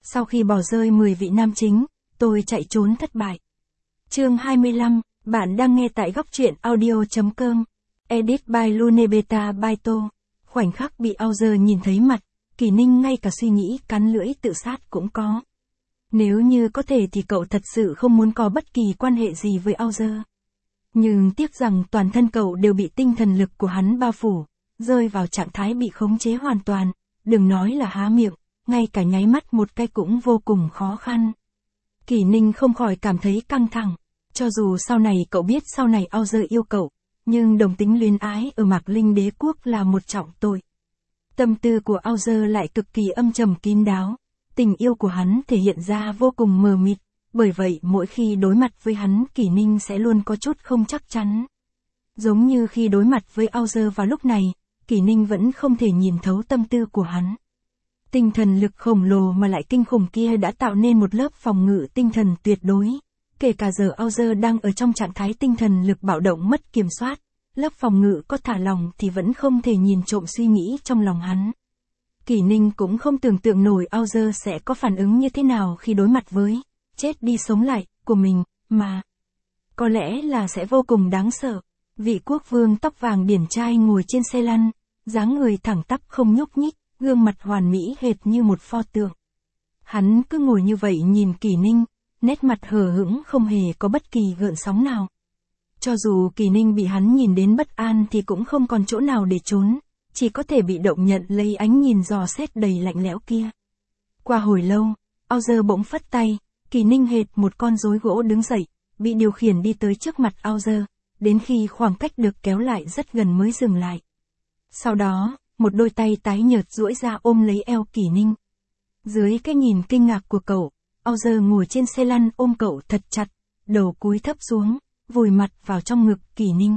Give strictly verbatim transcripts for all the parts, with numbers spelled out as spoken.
Sau khi bỏ rơi mười vị nam chính, tôi chạy trốn thất bại. Chương hai mươi lăm, bạn đang nghe tại góc truyện audio chấm com. Edit by Lunebeta Baito. Khoảnh khắc bị Auger nhìn thấy mặt, Kỷ Ninh ngay cả suy nghĩ cắn lưỡi tự sát cũng có. Nếu như có thể thì cậu thật sự không muốn có bất kỳ quan hệ gì với Auger. Nhưng tiếc rằng toàn thân cậu đều bị tinh thần lực của hắn bao phủ, rơi vào trạng thái bị khống chế hoàn toàn, đừng nói là há miệng, ngay cả nháy mắt một cái cũng vô cùng khó khăn. Kỷ Ninh không khỏi cảm thấy căng thẳng, cho dù sau này cậu biết sau này Auger yêu cậu, nhưng đồng tính luyến ái ở Mạc Linh Đế Quốc là một trọng tội. Tâm tư của Auger lại cực kỳ âm trầm kín đáo, tình yêu của hắn thể hiện ra vô cùng mờ mịt, bởi vậy mỗi khi đối mặt với hắn Kỷ Ninh sẽ luôn có chút không chắc chắn. Giống như khi đối mặt với Auger vào lúc này, Kỷ Ninh vẫn không thể nhìn thấu tâm tư của hắn. Tinh thần lực khổng lồ mà lại kinh khủng kia đã tạo nên một lớp phòng ngự tinh thần tuyệt đối. Kể cả giờ Auger đang ở trong trạng thái tinh thần lực bạo động mất kiểm soát, lớp phòng ngự có thả lỏng thì vẫn không thể nhìn trộm suy nghĩ trong lòng hắn. Kỷ Ninh cũng không tưởng tượng nổi Auger sẽ có phản ứng như thế nào khi đối mặt với chết đi sống lại của mình, mà có lẽ là sẽ vô cùng đáng sợ. Vị quốc vương tóc vàng điển trai ngồi trên xe lăn, dáng người thẳng tắp không nhúc nhích, gương mặt hoàn mỹ hệt như một pho tượng. Hắn cứ ngồi như vậy nhìn Kỷ Ninh, nét mặt hờ hững không hề có bất kỳ gợn sóng nào. Cho dù Kỷ Ninh bị hắn nhìn đến bất an thì cũng không còn chỗ nào để trốn, chỉ có thể bị động nhận lấy ánh nhìn dò xét đầy lạnh lẽo kia. Qua hồi lâu, Auger bỗng phất tay, Kỷ Ninh hệt một con rối gỗ đứng dậy, bị điều khiển đi tới trước mặt Auger, đến khi khoảng cách được kéo lại rất gần mới dừng lại. Sau đó, một đôi tay tái nhợt duỗi ra ôm lấy eo Kỷ Ninh. Dưới cái nhìn kinh ngạc của cậu, Auger ngồi trên xe lăn ôm cậu thật chặt, đầu cúi thấp xuống, vùi mặt vào trong ngực Kỷ Ninh.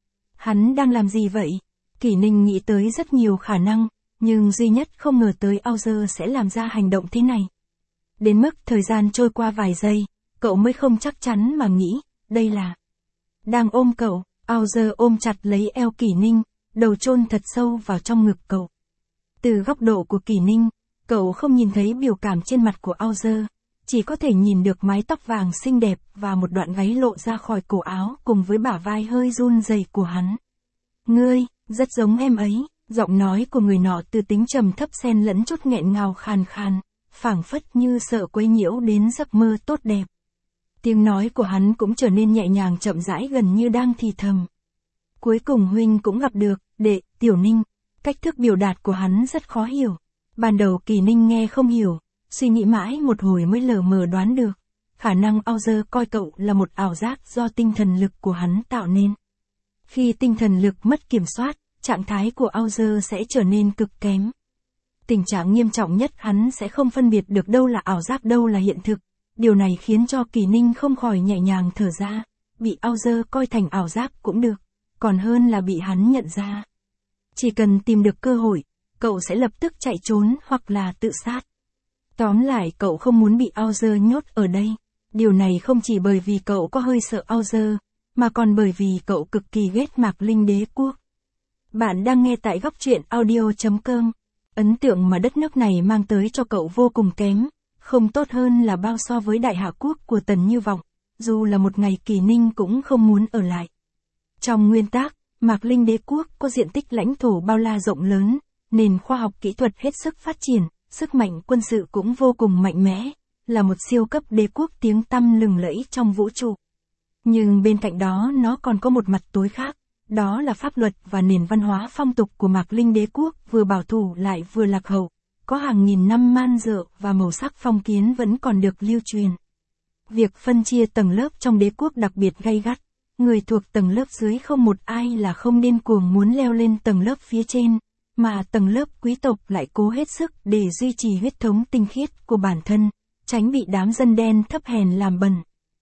Hắn đang làm gì vậy? Kỷ Ninh nghĩ tới rất nhiều khả năng, nhưng duy nhất không ngờ tới Auger sẽ làm ra hành động thế này. Đến mức thời gian trôi qua vài giây, cậu mới không chắc chắn mà nghĩ, đây là đang ôm cậu. Auger ôm chặt lấy eo Kỷ Ninh, đầu chôn thật sâu vào trong ngực cậu. Từ góc độ của Kỷ Ninh, cậu không nhìn thấy biểu cảm trên mặt của Auger, chỉ có thể nhìn được mái tóc vàng xinh đẹp và một đoạn gáy lộ ra khỏi cổ áo cùng với bả vai hơi run rẩy của hắn. Ngươi, rất giống em ấy, giọng nói của người nọ từ tính trầm thấp xen lẫn chút nghẹn ngào khàn khàn, phảng phất như sợ quấy nhiễu đến giấc mơ tốt đẹp. Tiếng nói của hắn cũng trở nên nhẹ nhàng chậm rãi gần như đang thì thầm. Cuối cùng huynh cũng gặp được, đệ, Tiểu Ninh. Cách thức biểu đạt của hắn rất khó hiểu. Ban đầu Kỷ Ninh nghe không hiểu, suy nghĩ mãi một hồi mới lờ mờ đoán được. Khả năng Auger coi cậu là một ảo giác do tinh thần lực của hắn tạo nên. Khi tinh thần lực mất kiểm soát, trạng thái của Auger sẽ trở nên cực kém. Tình trạng nghiêm trọng nhất hắn sẽ không phân biệt được đâu là ảo giác đâu là hiện thực. Điều này khiến cho Kỷ Ninh không khỏi nhẹ nhàng thở ra. Bị Auger coi thành ảo giác cũng được, còn hơn là bị hắn nhận ra. Chỉ cần tìm được cơ hội, cậu sẽ lập tức chạy trốn hoặc là tự sát. Tóm lại cậu không muốn bị Auger nhốt ở đây. Điều này không chỉ bởi vì cậu có hơi sợ Auger, mà còn bởi vì cậu cực kỳ ghét Mạc Linh Đế Quốc. Bạn đang nghe tại góc truyện audio chấm com. Ấn tượng mà đất nước này mang tới cho cậu vô cùng kém, không tốt hơn là bao so với Đại Hạ Quốc của Tần Như Vọng, dù là một ngày Kỷ Ninh cũng không muốn ở lại. Trong nguyên tắc, Mạc Linh Đế Quốc có diện tích lãnh thổ bao la rộng lớn, nền khoa học kỹ thuật hết sức phát triển, sức mạnh quân sự cũng vô cùng mạnh mẽ, là một siêu cấp đế quốc tiếng tăm lừng lẫy trong vũ trụ. Nhưng bên cạnh đó nó còn có một mặt tối khác, đó là pháp luật và nền văn hóa phong tục của Mạc Linh Đế Quốc vừa bảo thủ lại vừa lạc hậu, có hàng nghìn năm man dợ và màu sắc phong kiến vẫn còn được lưu truyền. Việc phân chia tầng lớp trong đế quốc đặc biệt gay gắt, người thuộc tầng lớp dưới không một ai là không điên cuồng muốn leo lên tầng lớp phía trên, mà tầng lớp quý tộc lại cố hết sức để duy trì huyết thống tinh khiết của bản thân, tránh bị đám dân đen thấp hèn làm bẩn.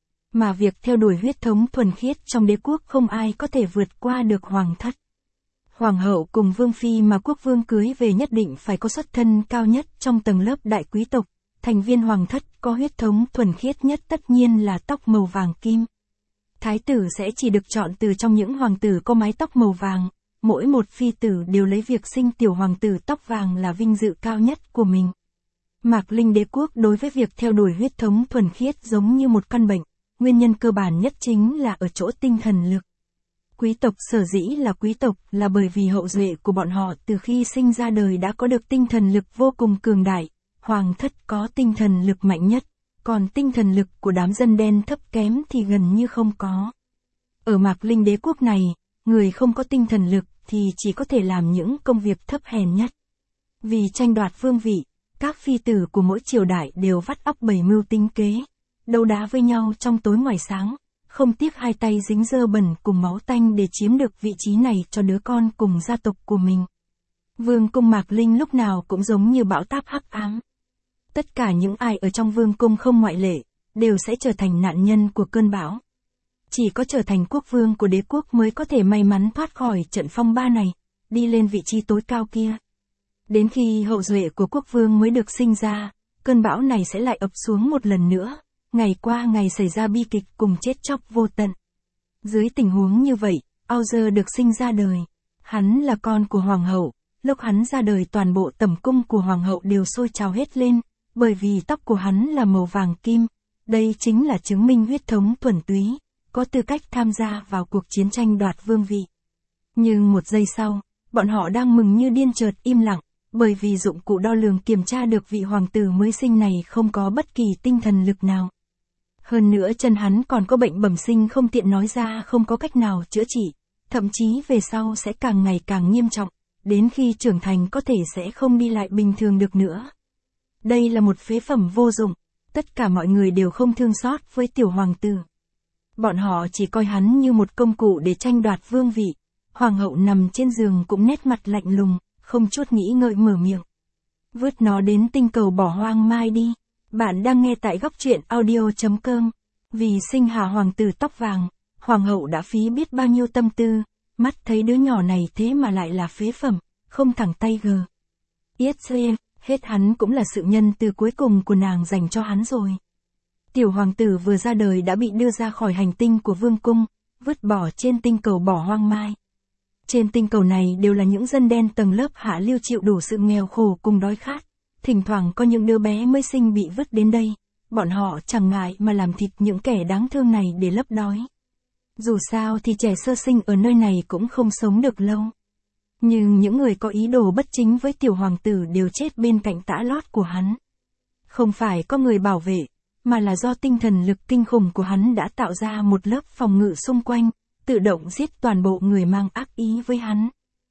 Mà việc theo đuổi huyết thống thuần khiết trong đế quốc không ai có thể vượt qua được hoàng thất. Hoàng hậu cùng vương phi mà quốc vương cưới về nhất định phải có xuất thân cao nhất trong tầng lớp đại quý tộc, thành viên hoàng thất có huyết thống thuần khiết nhất tất nhiên là tóc màu vàng kim. Thái tử sẽ chỉ được chọn từ trong những hoàng tử có mái tóc màu vàng, mỗi một phi tử đều lấy việc sinh tiểu hoàng tử tóc vàng là vinh dự cao nhất của mình. Mạc Linh đế quốc đối với việc theo đuổi huyết thống thuần khiết giống như một căn bệnh, nguyên nhân cơ bản nhất chính là ở chỗ tinh thần lực. Quý tộc sở dĩ là quý tộc là bởi vì hậu duệ của bọn họ từ khi sinh ra đời đã có được tinh thần lực vô cùng cường đại, hoàng thất có tinh thần lực mạnh nhất, còn tinh thần lực của đám dân đen thấp kém thì gần như không có. Ở Mạc Linh đế quốc này, người không có tinh thần lực thì chỉ có thể làm những công việc thấp hèn nhất. Vì tranh đoạt vương vị, các phi tử của mỗi triều đại đều vắt óc bày mưu tính kế, đấu đá với nhau trong tối ngoài sáng, không tiếc hai tay dính dơ bẩn cùng máu tanh để chiếm được vị trí này cho đứa con cùng gia tộc của mình. Vương cung Mạc Linh lúc nào cũng giống như bão táp hắc ám. Tất cả những ai ở trong vương cung không ngoại lệ, đều sẽ trở thành nạn nhân của cơn bão. Chỉ có trở thành quốc vương của đế quốc mới có thể may mắn thoát khỏi trận phong ba này, đi lên vị trí tối cao kia. Đến khi hậu duệ của quốc vương mới được sinh ra, cơn bão này sẽ lại ập xuống một lần nữa, ngày qua ngày xảy ra bi kịch cùng chết chóc vô tận. Dưới tình huống như vậy, Auger được sinh ra đời. Hắn là con của hoàng hậu, lúc hắn ra đời toàn bộ tẩm cung của hoàng hậu đều sôi trào hết lên, bởi vì tóc của hắn là màu vàng kim. Đây chính là chứng minh huyết thống thuần túy, có tư cách tham gia vào cuộc chiến tranh đoạt vương vị. Nhưng một giây sau, bọn họ đang mừng như điên chợt im lặng, bởi vì dụng cụ đo lường kiểm tra được vị hoàng tử mới sinh này không có bất kỳ tinh thần lực nào. Hơn nữa chân hắn còn có bệnh bẩm sinh không tiện nói ra, không có cách nào chữa trị, thậm chí về sau sẽ càng ngày càng nghiêm trọng, đến khi trưởng thành có thể sẽ không đi lại bình thường được nữa. Đây là một phế phẩm vô dụng, tất cả mọi người đều không thương xót với tiểu hoàng tử. Bọn họ chỉ coi hắn như một công cụ để tranh đoạt vương vị. Hoàng hậu nằm trên giường cũng nét mặt lạnh lùng, không chút nghĩ ngợi mở miệng. Vứt nó đến tinh cầu bỏ hoang mai đi. Bạn đang nghe tại góc truyện audio chấm com. Vì sinh hạ hoàng tử tóc vàng, hoàng hậu đã phí biết bao nhiêu tâm tư, mắt thấy đứa nhỏ này thế mà lại là phế phẩm, không thẳng tay gờ. Yết xê, hết hắn cũng là sự nhân từ cuối cùng của nàng dành cho hắn rồi. Tiểu hoàng tử vừa ra đời đã bị đưa ra khỏi hành tinh của vương cung, vứt bỏ trên tinh cầu bỏ hoang mai. Trên tinh cầu này đều là những dân đen tầng lớp hạ lưu chịu đủ sự nghèo khổ cùng đói khát. Thỉnh thoảng có những đứa bé mới sinh bị vứt đến đây, bọn họ chẳng ngại mà làm thịt những kẻ đáng thương này để lấp đói. Dù sao thì trẻ sơ sinh ở nơi này cũng không sống được lâu. Nhưng những người có ý đồ bất chính với tiểu hoàng tử đều chết bên cạnh tã lót của hắn. Không phải có người bảo vệ, mà là do tinh thần lực kinh khủng của hắn đã tạo ra một lớp phòng ngự xung quanh, tự động giết toàn bộ người mang ác ý với hắn.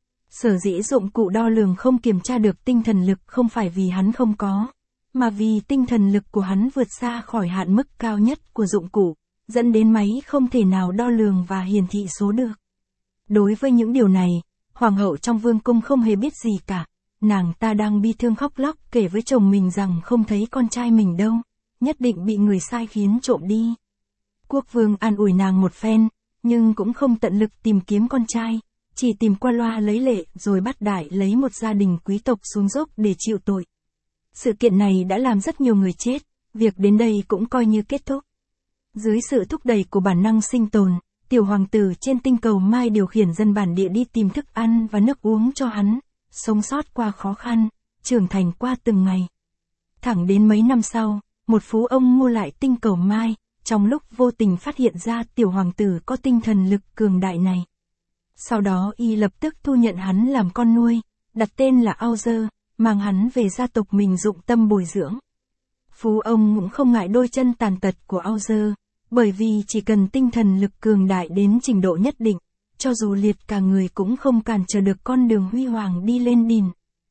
Sở dĩ dụng cụ đo lường không kiểm tra được tinh thần lực không phải vì hắn không có, mà vì tinh thần lực của hắn vượt xa khỏi hạn mức cao nhất của dụng cụ, dẫn đến máy không thể nào đo lường và hiển thị số được. Đối với những điều này, hoàng hậu trong vương cung không hề biết gì cả, nàng ta đang bi thương khóc lóc kể với chồng mình rằng không thấy con trai mình đâu, nhất định bị người sai khiến trộm đi. Quốc vương an ủi nàng một phen, nhưng cũng không tận lực tìm kiếm con trai, chỉ tìm qua loa lấy lệ rồi bắt đại lấy một gia đình quý tộc xuống dốc để chịu tội. Sự kiện này đã làm rất nhiều người chết, việc đến đây cũng coi như kết thúc. Dưới sự thúc đẩy của bản năng sinh tồn, tiểu hoàng tử trên tinh cầu Mai điều khiển dân bản địa đi tìm thức ăn và nước uống cho hắn, sống sót qua khó khăn, trưởng thành qua từng ngày. Thẳng đến mấy năm sau, một phú ông mua lại tinh cầu Mai, trong lúc vô tình phát hiện ra tiểu hoàng tử có tinh thần lực cường đại này. Sau đó y lập tức thu nhận hắn làm con nuôi, đặt tên là Auger, mang hắn về gia tộc mình dụng tâm bồi dưỡng. Phú ông cũng không ngại đôi chân tàn tật của Auger, bởi vì chỉ cần tinh thần lực cường đại đến trình độ nhất định, cho dù liệt cả người cũng không cản trở được con đường huy hoàng đi lên đỉnh.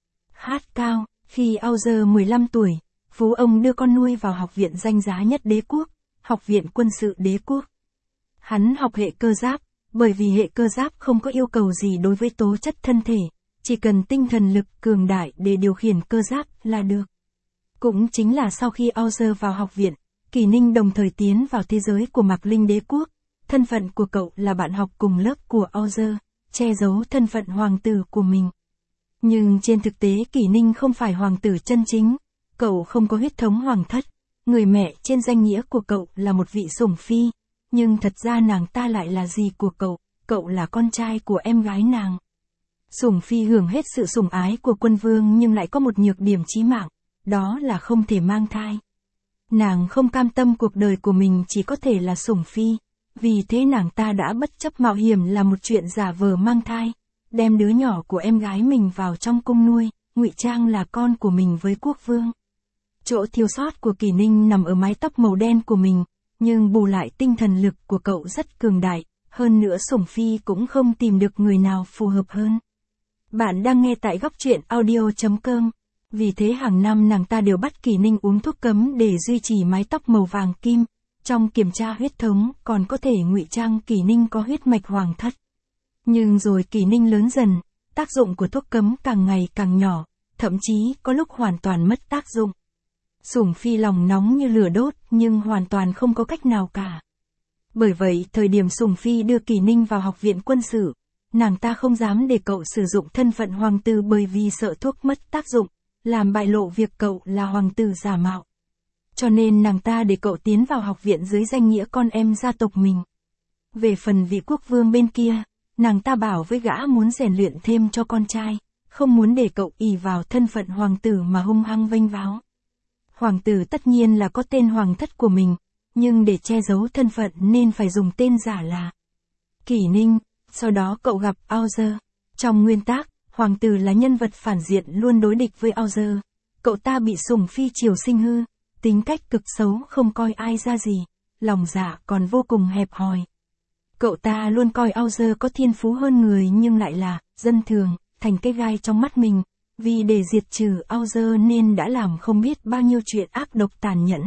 Hát cao, khi Auger mười lăm tuổi, phú ông đưa con nuôi vào học viện danh giá nhất đế quốc, học viện quân sự đế quốc. Hắn học hệ cơ giáp, bởi vì hệ cơ giáp không có yêu cầu gì đối với tố chất thân thể, chỉ cần tinh thần lực cường đại để điều khiển cơ giáp là được. Cũng chính là sau khi Auger vào học viện, Kỷ Ninh đồng thời tiến vào thế giới của Mạc Linh đế quốc, thân phận của cậu là bạn học cùng lớp của Auger, che giấu thân phận hoàng tử của mình. Nhưng trên thực tế Kỷ Ninh không phải hoàng tử chân chính, cậu không có huyết thống hoàng thất, người mẹ trên danh nghĩa của cậu là một vị sủng phi, nhưng thật ra nàng ta lại là gì của cậu, cậu là con trai của em gái nàng. Sủng phi hưởng hết sự sủng ái của quân vương nhưng lại có một nhược điểm chí mạng, đó là không thể mang thai. Nàng không cam tâm cuộc đời của mình chỉ có thể là sủng phi, vì thế nàng ta đã bất chấp mạo hiểm là một chuyện giả vờ mang thai, đem đứa nhỏ của em gái mình vào trong cung nuôi, ngụy trang là con của mình với quốc vương. Chỗ thiếu sót của Kỷ Ninh nằm ở mái tóc màu đen của mình, nhưng bù lại tinh thần lực của cậu rất cường đại, hơn nữa sủng phi cũng không tìm được người nào phù hợp hơn. Bạn đang nghe tại góc truyện audio chấm com. Vì thế hàng năm nàng ta đều bắt Kỷ Ninh uống thuốc cấm để duy trì mái tóc màu vàng kim, trong kiểm tra huyết thống còn có thể ngụy trang Kỷ Ninh có huyết mạch hoàng thất. Nhưng rồi Kỷ Ninh lớn dần, tác dụng của thuốc cấm càng ngày càng nhỏ, thậm chí có lúc hoàn toàn mất tác dụng. Sủng phi lòng nóng như lửa đốt nhưng hoàn toàn không có cách nào cả. Bởi vậy thời điểm sủng phi đưa Kỷ Ninh vào học viện quân sự, nàng ta không dám để cậu sử dụng thân phận hoàng tử bởi vì sợ thuốc mất tác dụng, làm bại lộ việc cậu là hoàng tử giả mạo. Cho nên nàng ta để cậu tiến vào học viện dưới danh nghĩa con em gia tộc mình. Về phần vị quốc vương bên kia, nàng ta bảo với gã muốn rèn luyện thêm cho con trai, không muốn để cậu ỷ vào thân phận hoàng tử mà hung hăng vênh váo. Hoàng tử tất nhiên là có tên hoàng thất của mình, nhưng để che giấu thân phận nên phải dùng tên giả là Kỷ Ninh. Sau đó cậu gặp Auger. Trong nguyên tác, hoàng tử là nhân vật phản diện luôn đối địch với Auger. Cậu ta bị sủng phi triều sinh hư, tính cách cực xấu không coi ai ra gì, lòng dạ còn vô cùng hẹp hòi. Cậu ta luôn coi Auger có thiên phú hơn người nhưng lại là dân thường, thành cái gai trong mắt mình, vì để diệt trừ Auger nên đã làm không biết bao nhiêu chuyện ác độc tàn nhẫn.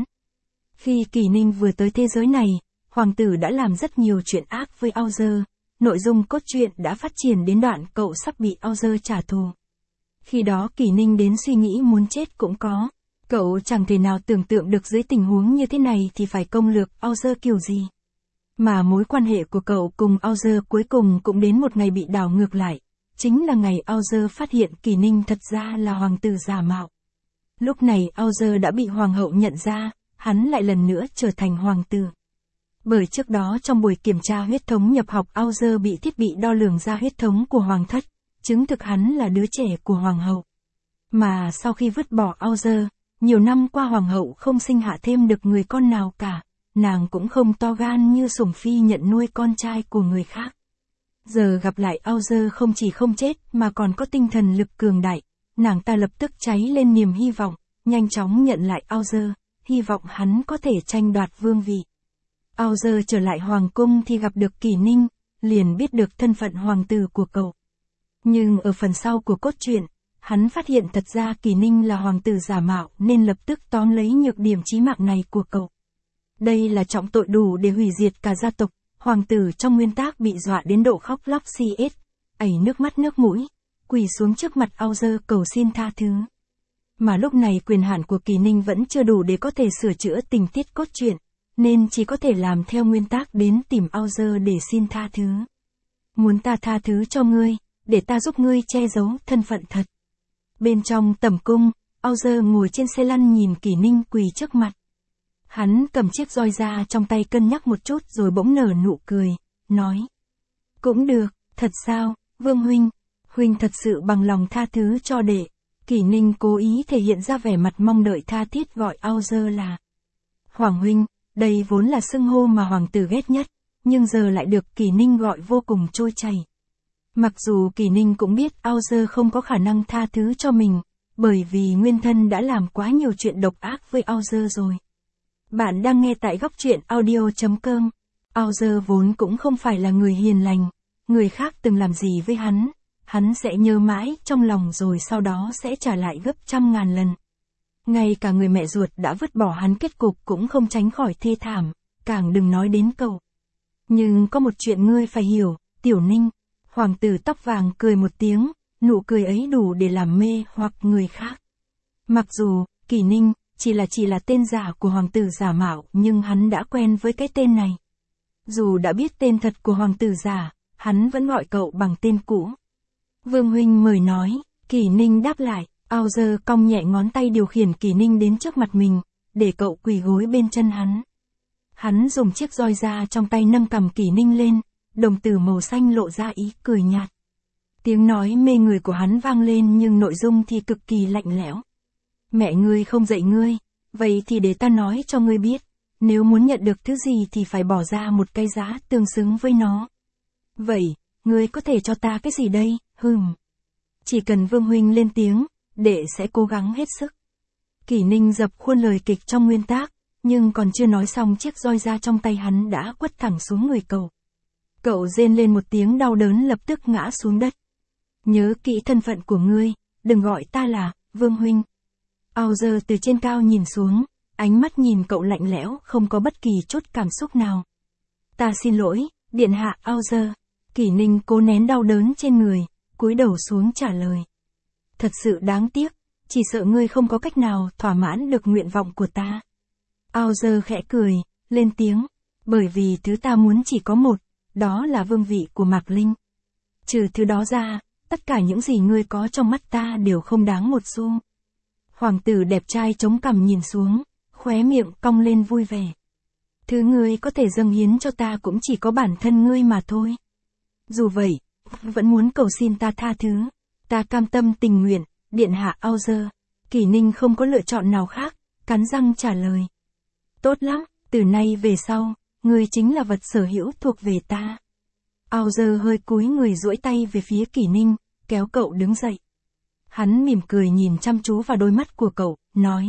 Khi Kỷ Ninh vừa tới thế giới này, hoàng tử đã làm rất nhiều chuyện ác với Auger. Nội dung cốt truyện đã phát triển đến đoạn cậu sắp bị Auger trả thù. Khi đó Kỷ Ninh đến suy nghĩ muốn chết cũng có. Cậu chẳng thể nào tưởng tượng được dưới tình huống như thế này thì phải công lược Auger kiểu gì. Mà mối quan hệ của cậu cùng Auger cuối cùng cũng đến một ngày bị đảo ngược lại. Chính là ngày Auger phát hiện Kỷ Ninh thật ra là hoàng tử giả mạo. Lúc này Auger đã bị hoàng hậu nhận ra, hắn lại lần nữa trở thành hoàng tử. Bởi trước đó trong buổi kiểm tra huyết thống nhập học Auger bị thiết bị đo lường ra huyết thống của hoàng thất, chứng thực hắn là đứa trẻ của hoàng hậu. Mà sau khi vứt bỏ Auger, nhiều năm qua hoàng hậu không sinh hạ thêm được người con nào cả, nàng cũng không to gan như sủng phi nhận nuôi con trai của người khác. Giờ gặp lại Auger không chỉ không chết mà còn có tinh thần lực cường đại, nàng ta lập tức cháy lên niềm hy vọng, nhanh chóng nhận lại Auger, hy vọng hắn có thể tranh đoạt vương vị. Auger trở lại hoàng cung thì gặp được Kỷ Ninh, liền biết được thân phận hoàng tử của cậu. Nhưng ở phần sau của cốt truyện, hắn phát hiện thật ra Kỷ Ninh là hoàng tử giả mạo nên lập tức tóm lấy nhược điểm chí mạng này của cậu. Đây là trọng tội đủ để hủy diệt cả gia tộc, hoàng tử trong nguyên tác bị dọa đến độ khóc lóc xì ết, ẩy nước mắt nước mũi, quỳ xuống trước mặt Auger cầu xin tha thứ. Mà lúc này quyền hạn của Kỷ Ninh vẫn chưa đủ để có thể sửa chữa tình tiết cốt truyện, nên chỉ có thể làm theo nguyên tác đến tìm Auger để xin tha thứ. Muốn ta tha thứ cho ngươi, để ta giúp ngươi che giấu thân phận thật. Bên trong tẩm cung, Auger ngồi trên xe lăn nhìn Kỷ Ninh quỳ trước mặt. Hắn cầm chiếc roi ra trong tay cân nhắc một chút rồi bỗng nở nụ cười, nói. Cũng được, thật sao, Vương Huynh, Huynh thật sự bằng lòng tha thứ cho đệ. Kỷ Ninh cố ý thể hiện ra vẻ mặt mong đợi tha thiết gọi Auger là Hoàng Huynh. Đây vốn là xưng hô mà hoàng tử ghét nhất, nhưng giờ lại được Kỷ Ninh gọi vô cùng trôi chảy. Mặc dù Kỷ Ninh cũng biết Auger không có khả năng tha thứ cho mình, bởi vì nguyên thân đã làm quá nhiều chuyện độc ác với Auger rồi. Bạn đang nghe tại góc truyện audio chấm com. Auger vốn cũng không phải là người hiền lành, người khác từng làm gì với hắn, hắn sẽ nhớ mãi trong lòng rồi sau đó sẽ trả lại gấp trăm ngàn lần. Ngay cả người mẹ ruột đã vứt bỏ hắn kết cục cũng không tránh khỏi thê thảm, càng đừng nói đến cậu. Nhưng có một chuyện ngươi phải hiểu, Tiểu Ninh. Hoàng tử tóc vàng cười một tiếng, nụ cười ấy đủ để làm mê hoặc người khác. Mặc dù, Kỷ Ninh, chỉ là chỉ là tên giả của hoàng tử giả mạo nhưng hắn đã quen với cái tên này. Dù đã biết tên thật của hoàng tử giả, hắn vẫn gọi cậu bằng tên cũ. Vương Huynh mời nói, Kỷ Ninh đáp lại. Auger cong nhẹ ngón tay điều khiển Kỷ Ninh đến trước mặt mình, để cậu quỳ gối bên chân hắn. Hắn dùng chiếc roi ra trong tay nâng cằm Kỷ Ninh lên, đồng tử màu xanh lộ ra ý cười nhạt. Tiếng nói mê người của hắn vang lên nhưng nội dung thì cực kỳ lạnh lẽo. Mẹ ngươi không dạy ngươi, vậy thì để ta nói cho ngươi biết, nếu muốn nhận được thứ gì thì phải bỏ ra một cái giá tương xứng với nó. Vậy, ngươi có thể cho ta cái gì đây, hừm. Chỉ cần Vương huynh lên tiếng, đệ sẽ cố gắng hết sức. Kỷ Ninh dập khuôn lời kịch trong nguyên tác, nhưng còn chưa nói xong chiếc roi da trong tay hắn đã quất thẳng xuống người cậu. Cậu rên lên một tiếng đau đớn lập tức ngã xuống đất. Nhớ kỹ thân phận của ngươi, đừng gọi ta là Vương huynh. Auger từ trên cao nhìn xuống, ánh mắt nhìn cậu lạnh lẽo không có bất kỳ chút cảm xúc nào. Ta xin lỗi, điện hạ Auger. Kỷ Ninh cố nén đau đớn trên người, cúi đầu xuống trả lời. Thật sự đáng tiếc, chỉ sợ ngươi không có cách nào thỏa mãn được nguyện vọng của ta. Auger khẽ cười, lên tiếng, bởi vì thứ ta muốn chỉ có một, đó là vương vị của Mạc Linh. Trừ thứ đó ra, tất cả những gì ngươi có trong mắt ta đều không đáng một xu. Hoàng tử đẹp trai chống cằm nhìn xuống, khóe miệng cong lên vui vẻ. Thứ ngươi có thể dâng hiến cho ta cũng chỉ có bản thân ngươi mà thôi. Dù vậy, vẫn muốn cầu xin ta tha thứ. Ta cam tâm tình nguyện, điện hạ Auger. Kỷ Ninh không có lựa chọn nào khác, cắn răng trả lời. Tốt lắm, từ nay về sau, ngươi chính là vật sở hữu thuộc về ta. Auger hơi cúi người duỗi tay về phía Kỷ Ninh, kéo cậu đứng dậy. Hắn mỉm cười nhìn chăm chú vào đôi mắt của cậu, nói.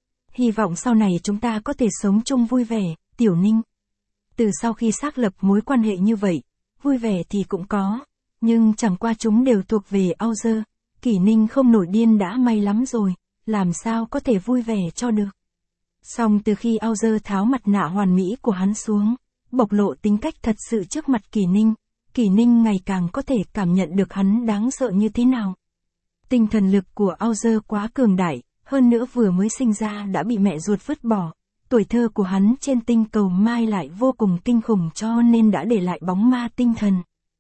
Hy vọng sau này chúng ta có thể sống chung vui vẻ, Tiểu Ninh. Từ sau khi xác lập mối quan hệ như vậy, vui vẻ thì cũng có, nhưng chẳng qua chúng đều thuộc về Auger. Kỷ Ninh không nổi điên đã may lắm rồi, làm sao có thể vui vẻ cho được. Song từ khi Auger tháo mặt nạ hoàn mỹ của hắn xuống, bộc lộ tính cách thật sự trước mặt Kỷ Ninh, Kỷ Ninh ngày càng có thể cảm nhận được hắn đáng sợ như thế nào. Tinh thần lực của Auger quá cường đại, hơn nữa vừa mới sinh ra đã bị mẹ ruột vứt bỏ. Tuổi thơ của hắn trên tinh cầu Mai lại vô cùng kinh khủng cho nên đã để lại bóng ma tinh thần.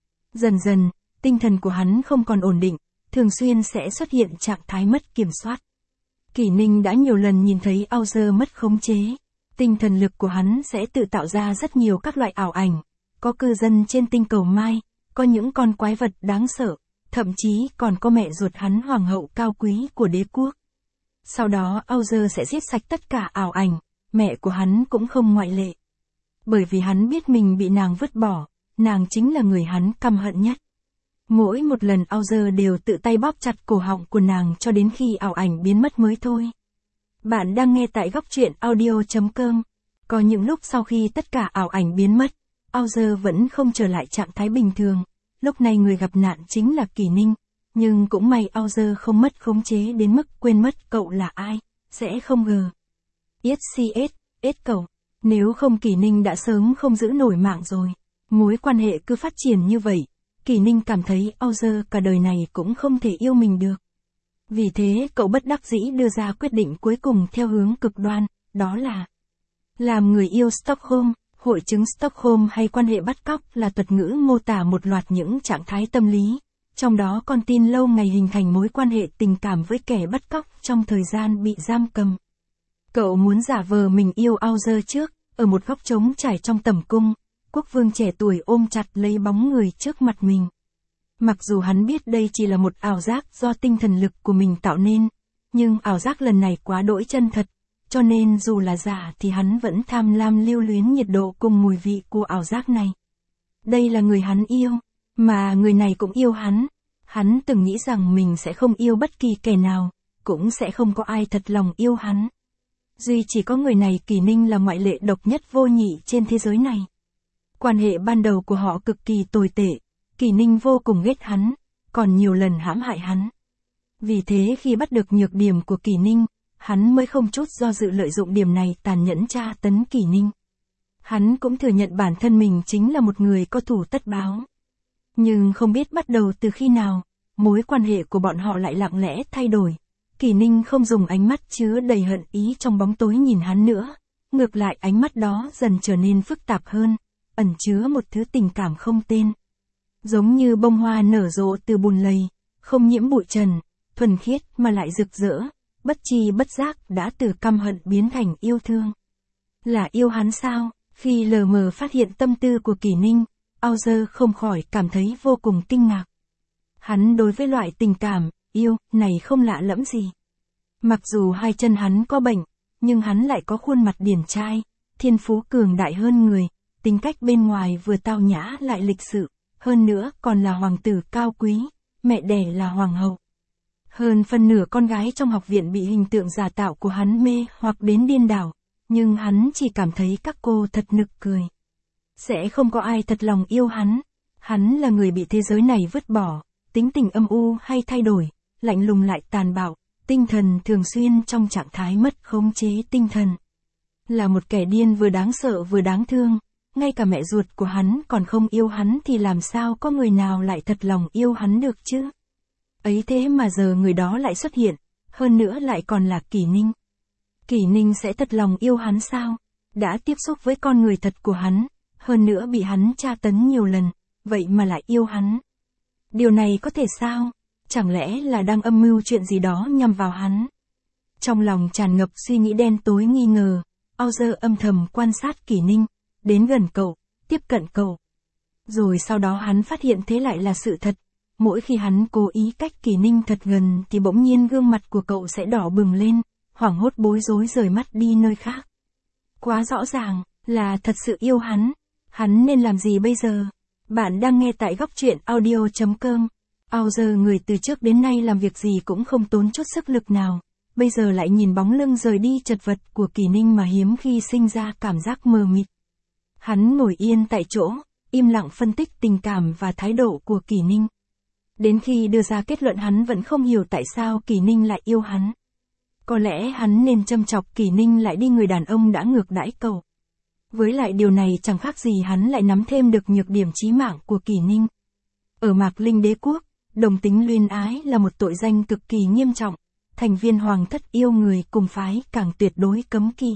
Dần dần, tinh thần của hắn không còn ổn định, thường xuyên sẽ xuất hiện trạng thái mất kiểm soát. Kỷ Ninh đã nhiều lần nhìn thấy Auger mất khống chế. Tinh thần lực của hắn sẽ tự tạo ra rất nhiều các loại ảo ảnh. Có cư dân trên tinh cầu Mai, có những con quái vật đáng sợ, thậm chí còn có mẹ ruột hắn hoàng hậu cao quý của đế quốc. Sau đó Auger sẽ giết sạch tất cả ảo ảnh, mẹ của hắn cũng không ngoại lệ. Bởi vì hắn biết mình bị nàng vứt bỏ, nàng chính là người hắn căm hận nhất. Mỗi một lần Auger đều tự tay bóp chặt cổ họng của nàng cho đến khi ảo ảnh biến mất mới thôi. Bạn đang nghe tại góc truyện audio chấm com. Có những lúc sau khi tất cả ảo ảnh biến mất, Auger vẫn không trở lại trạng thái bình thường. Lúc này người gặp nạn chính là Kỷ Ninh. Nhưng cũng may Auger không mất khống chế đến mức quên mất cậu là ai, sẽ không gờ. ét xê ét, ét cậu. Nếu không Kỷ Ninh đã sớm không giữ nổi mạng rồi. Mối quan hệ cứ phát triển như vậy, Kỷ Ninh cảm thấy Auger cả đời này cũng không thể yêu mình được. Vì thế cậu bất đắc dĩ đưa ra quyết định cuối cùng theo hướng cực đoan, đó là làm người yêu Stockholm. Hội chứng Stockholm hay quan hệ bắt cóc là thuật ngữ mô tả một loạt những trạng thái tâm lý, trong đó con tin lâu ngày hình thành mối quan hệ tình cảm với kẻ bắt cóc trong thời gian bị giam cầm. Cậu muốn giả vờ mình yêu Auger trước, ở một góc trống trải trong tầm cung, quốc vương trẻ tuổi ôm chặt lấy bóng người trước mặt mình. Mặc dù hắn biết đây chỉ là một ảo giác do tinh thần lực của mình tạo nên, nhưng ảo giác lần này quá đỗi chân thật, cho nên dù là giả thì hắn vẫn tham lam lưu luyến nhiệt độ cùng mùi vị của ảo giác này. Đây là người hắn yêu, mà người này cũng yêu hắn. Hắn từng nghĩ rằng mình sẽ không yêu bất kỳ kẻ nào, cũng sẽ không có ai thật lòng yêu hắn. Duy chỉ có người này Kỷ Ninh là ngoại lệ độc nhất vô nhị trên thế giới này. Quan hệ ban đầu của họ cực kỳ tồi tệ, Kỷ Ninh vô cùng ghét hắn, còn nhiều lần hãm hại hắn. Vì thế khi bắt được nhược điểm của Kỷ Ninh, hắn mới không chút do dự lợi dụng điểm này tàn nhẫn tra tấn Kỷ Ninh. Hắn cũng thừa nhận bản thân mình chính là một người có thù tất báo. Nhưng không biết bắt đầu từ khi nào, mối quan hệ của bọn họ lại lặng lẽ thay đổi. Kỷ Ninh không dùng ánh mắt chứa đầy hận ý trong bóng tối nhìn hắn nữa. Ngược lại ánh mắt đó dần trở nên phức tạp hơn, ẩn chứa một thứ tình cảm không tên. Giống như bông hoa nở rộ từ bùn lầy, không nhiễm bụi trần, thuần khiết mà lại rực rỡ, bất tri bất giác đã từ căm hận biến thành yêu thương. Là yêu hắn sao? Khi lờ mờ phát hiện tâm tư của Kỷ Ninh, Auger không khỏi cảm thấy vô cùng kinh ngạc. Hắn đối với loại tình cảm, yêu, này không lạ lẫm gì. Mặc dù hai chân hắn có bệnh, nhưng hắn lại có khuôn mặt điển trai, thiên phú cường đại hơn người, tính cách bên ngoài vừa tao nhã lại lịch sự, hơn nữa còn là hoàng tử cao quý, mẹ đẻ là hoàng hậu. Hơn phần nửa con gái trong học viện bị hình tượng giả tạo của hắn mê hoặc đến điên đảo, nhưng hắn chỉ cảm thấy các cô thật nực cười. Sẽ không có ai thật lòng yêu hắn, hắn là người bị thế giới này vứt bỏ, tính tình âm u hay thay đổi, lạnh lùng lại tàn bạo, tinh thần thường xuyên trong trạng thái mất khống chế tinh thần. Là một kẻ điên vừa đáng sợ vừa đáng thương, ngay cả mẹ ruột của hắn còn không yêu hắn thì làm sao có người nào lại thật lòng yêu hắn được chứ? Ấy thế mà giờ người đó lại xuất hiện, hơn nữa lại còn là Kỷ Ninh. Kỷ Ninh sẽ thật lòng yêu hắn sao? Đã tiếp xúc với con người thật của hắn, hơn nữa bị hắn tra tấn nhiều lần, vậy mà lại yêu hắn. Điều này có thể sao? Chẳng lẽ là đang âm mưu chuyện gì đó nhằm vào hắn? Trong lòng tràn ngập suy nghĩ đen tối nghi ngờ, Auger âm thầm quan sát Kỷ Ninh, đến gần cậu, tiếp cận cậu. Rồi sau đó hắn phát hiện thế lại là sự thật. Mỗi khi hắn cố ý cách Kỷ Ninh thật gần thì bỗng nhiên gương mặt của cậu sẽ đỏ bừng lên, hoảng hốt bối rối rời mắt đi nơi khác. Quá rõ ràng, là thật sự yêu hắn. Hắn nên làm gì bây giờ? Bạn đang nghe tại góc truyện audio chấm com. Auger người từ trước đến nay làm việc gì cũng không tốn chút sức lực nào. Bây giờ lại nhìn bóng lưng rời đi chật vật của Kỷ Ninh mà hiếm khi sinh ra cảm giác mờ mịt. Hắn ngồi yên tại chỗ, im lặng phân tích tình cảm và thái độ của Kỷ Ninh. Đến khi đưa ra kết luận hắn vẫn không hiểu tại sao Kỷ Ninh lại yêu hắn. Có lẽ hắn nên châm chọc Kỷ Ninh lại đi người đàn ông đã ngược đãi cậu. Với lại điều này chẳng khác gì hắn lại nắm thêm được nhược điểm chí mạng của Kỷ Ninh. Ở Mạc Linh đế quốc, đồng tính luyến ái là một tội danh cực kỳ nghiêm trọng, thành viên hoàng thất yêu người cùng phái càng tuyệt đối cấm kỵ.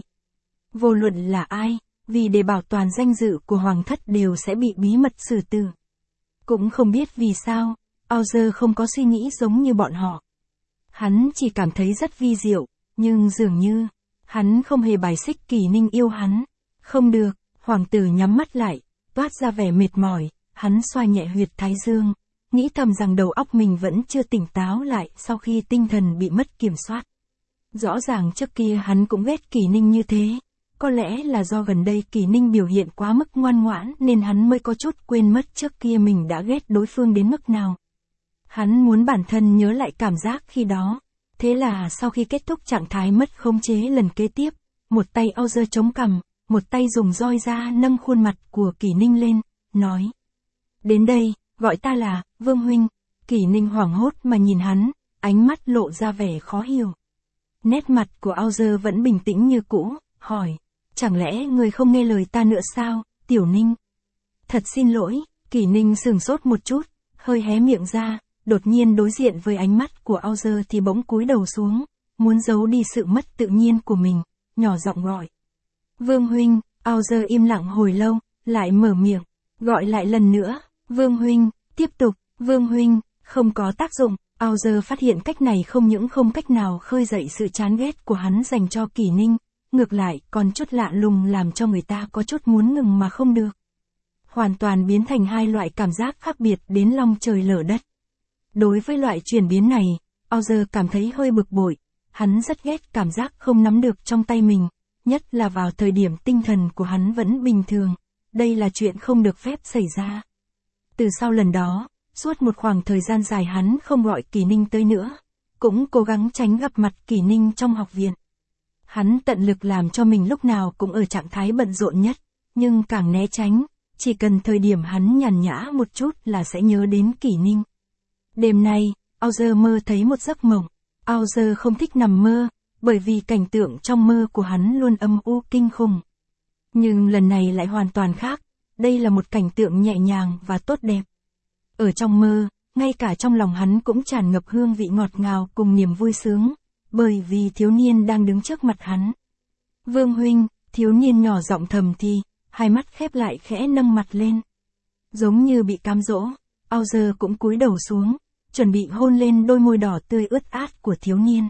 Vô luận là ai, vì để bảo toàn danh dự của hoàng thất đều sẽ bị bí mật xử tử. Cũng không biết vì sao, Auger không có suy nghĩ giống như bọn họ. Hắn chỉ cảm thấy rất vi diệu, nhưng dường như, hắn không hề bài xích Kỷ Ninh yêu hắn. Không được, hoàng tử nhắm mắt lại, toát ra vẻ mệt mỏi, hắn xoa nhẹ huyệt thái dương, nghĩ thầm rằng đầu óc mình vẫn chưa tỉnh táo lại sau khi tinh thần bị mất kiểm soát. Rõ ràng trước kia hắn cũng ghét Kỷ Ninh như thế, có lẽ là do gần đây Kỷ Ninh biểu hiện quá mức ngoan ngoãn nên hắn mới có chút quên mất trước kia mình đã ghét đối phương đến mức nào. Hắn muốn bản thân nhớ lại cảm giác khi đó. Thế là sau khi kết thúc trạng thái mất khống chế lần kế tiếp, một tay Auger chống cằm, một tay dùng roi da nâng khuôn mặt của Kỷ Ninh lên, nói. Đến đây, gọi ta là, Vương Huynh. Kỷ Ninh hoảng hốt mà nhìn hắn, ánh mắt lộ ra vẻ khó hiểu. Nét mặt của Auger vẫn bình tĩnh như cũ, hỏi. Chẳng lẽ người không nghe lời ta nữa sao, Tiểu Ninh? Thật xin lỗi, Kỷ Ninh sửng sốt một chút, hơi hé miệng ra. Đột nhiên đối diện với ánh mắt của Auger thì bỗng cúi đầu xuống, muốn giấu đi sự mất tự nhiên của mình, nhỏ giọng gọi. Vương Huynh, Auger im lặng hồi lâu, lại mở miệng, gọi lại lần nữa, Vương Huynh, tiếp tục, Vương Huynh, không có tác dụng. Auger phát hiện cách này không những không cách nào khơi dậy sự chán ghét của hắn dành cho Kỷ Ninh, ngược lại còn chút lạ lùng làm cho người ta có chút muốn ngừng mà không được. Hoàn toàn biến thành hai loại cảm giác khác biệt đến long trời lở đất. Đối với loại chuyển biến này, Auger cảm thấy hơi bực bội, hắn rất ghét cảm giác không nắm được trong tay mình, nhất là vào thời điểm tinh thần của hắn vẫn bình thường, đây là chuyện không được phép xảy ra. Từ sau lần đó, suốt một khoảng thời gian dài hắn không gọi Kỷ Ninh tới nữa, cũng cố gắng tránh gặp mặt Kỷ Ninh trong học viện. Hắn tận lực làm cho mình lúc nào cũng ở trạng thái bận rộn nhất, nhưng càng né tránh, chỉ cần thời điểm hắn nhàn nhã một chút là sẽ nhớ đến Kỷ Ninh. Đêm nay, Auger mơ thấy một giấc mộng. Auger không thích nằm mơ, bởi vì cảnh tượng trong mơ của hắn luôn âm u kinh khủng. Nhưng lần này lại hoàn toàn khác, đây là một cảnh tượng nhẹ nhàng và tốt đẹp. Ở trong mơ, ngay cả trong lòng hắn cũng tràn ngập hương vị ngọt ngào cùng niềm vui sướng, bởi vì thiếu niên đang đứng trước mặt hắn. Vương Huynh, thiếu niên nhỏ giọng thầm thì, hai mắt khép lại khẽ nâng mặt lên. Giống như bị cám dỗ, Auger cũng cúi đầu xuống, chuẩn bị hôn lên đôi môi đỏ tươi ướt át của thiếu niên.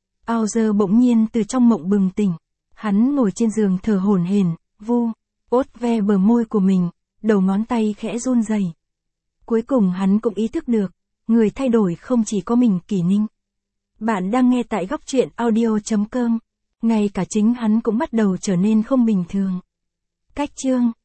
Auger bỗng nhiên từ trong mộng bừng tỉnh, hắn ngồi trên giường thở hổn hển, vu, ốt ve bờ môi của mình, đầu ngón tay khẽ run rẩy. Cuối cùng hắn cũng ý thức được, người thay đổi không chỉ có mình Kỷ Ninh. Bạn đang nghe tại góc truyện audio.com. Ngay cả chính hắn cũng bắt đầu trở nên không bình thường. Cách chương